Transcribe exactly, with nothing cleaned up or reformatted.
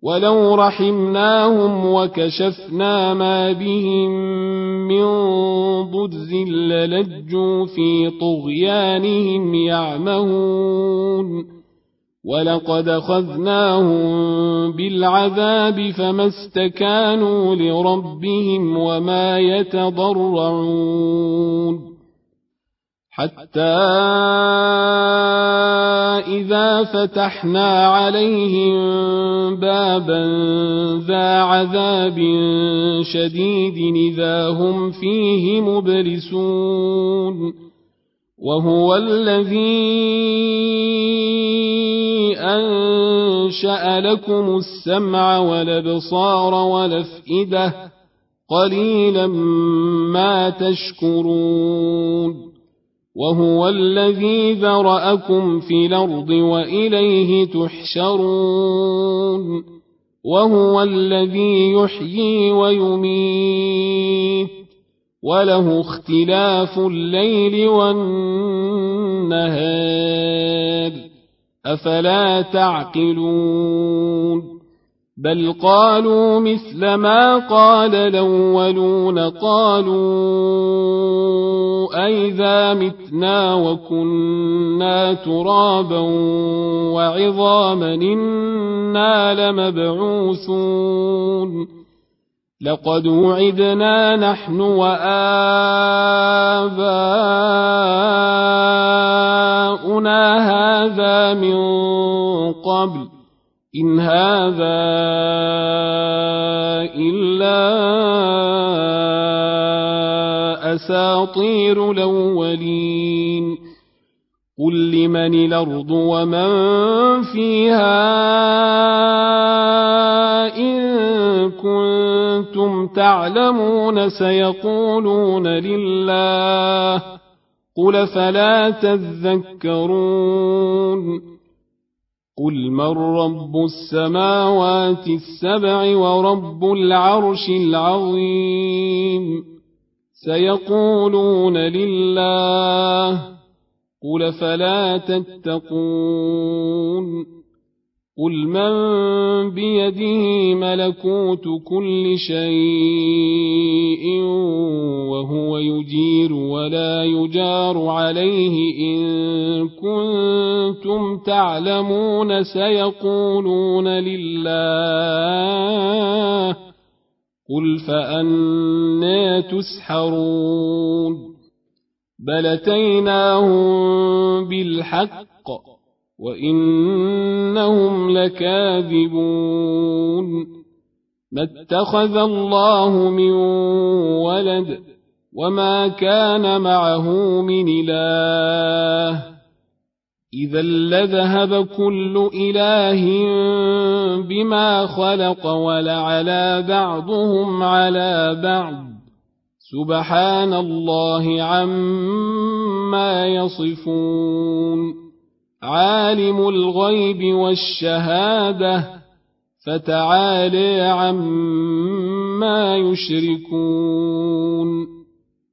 ولو رحمناهم وكشفنا ما بهم من ضر للجوا في طغيانهم يعمهون ولقد أخذناهم بالعذاب فما استكانوا لربهم وما يتضرعون حتى إذا فتحنا عليهم بابا ذا عذاب شديد إذا هم فيه مبلسون وهو الذي أنشأ لكم السمع والأبصار والأفئدة قليلا ما تشكرون وهو الذي ذرأكم في الأرض وإليه تحشرون وهو الذي يحيي ويميت وله اختلاف الليل والنهار أفلا تعقلون بل قالوا مثل ما قال الأولون قالوا أئذا متنا وكنا ترابا وعظاما إنا لمبعوثون لقد وعدنا نحن وآباؤنا هذا من قبل إن هذا إلا أساطير الأولين قل لمن الأرض ومن فيها إن كنتم تعلمون سيقولون لله قل فلا تذكرون قل من رب السماوات السبع ورب العرش العظيم سيقولون لله قل فلا تتقون قل من بيده ملكوت كل شيء وهو يجير ولا يجار عليه إن كنتم تعلمون سيقولون لله قل فأنى تسحرون بل أتيناهم بالحق وإنهم لكاذبون ما اتخذ الله من ولد وما كان معه من إله إذا لذهب كل إله بما خلق ولعلى بعضهم على بعض سبحان الله عما يصفون عالم الغيب والشهادة فتعالى عما يشركون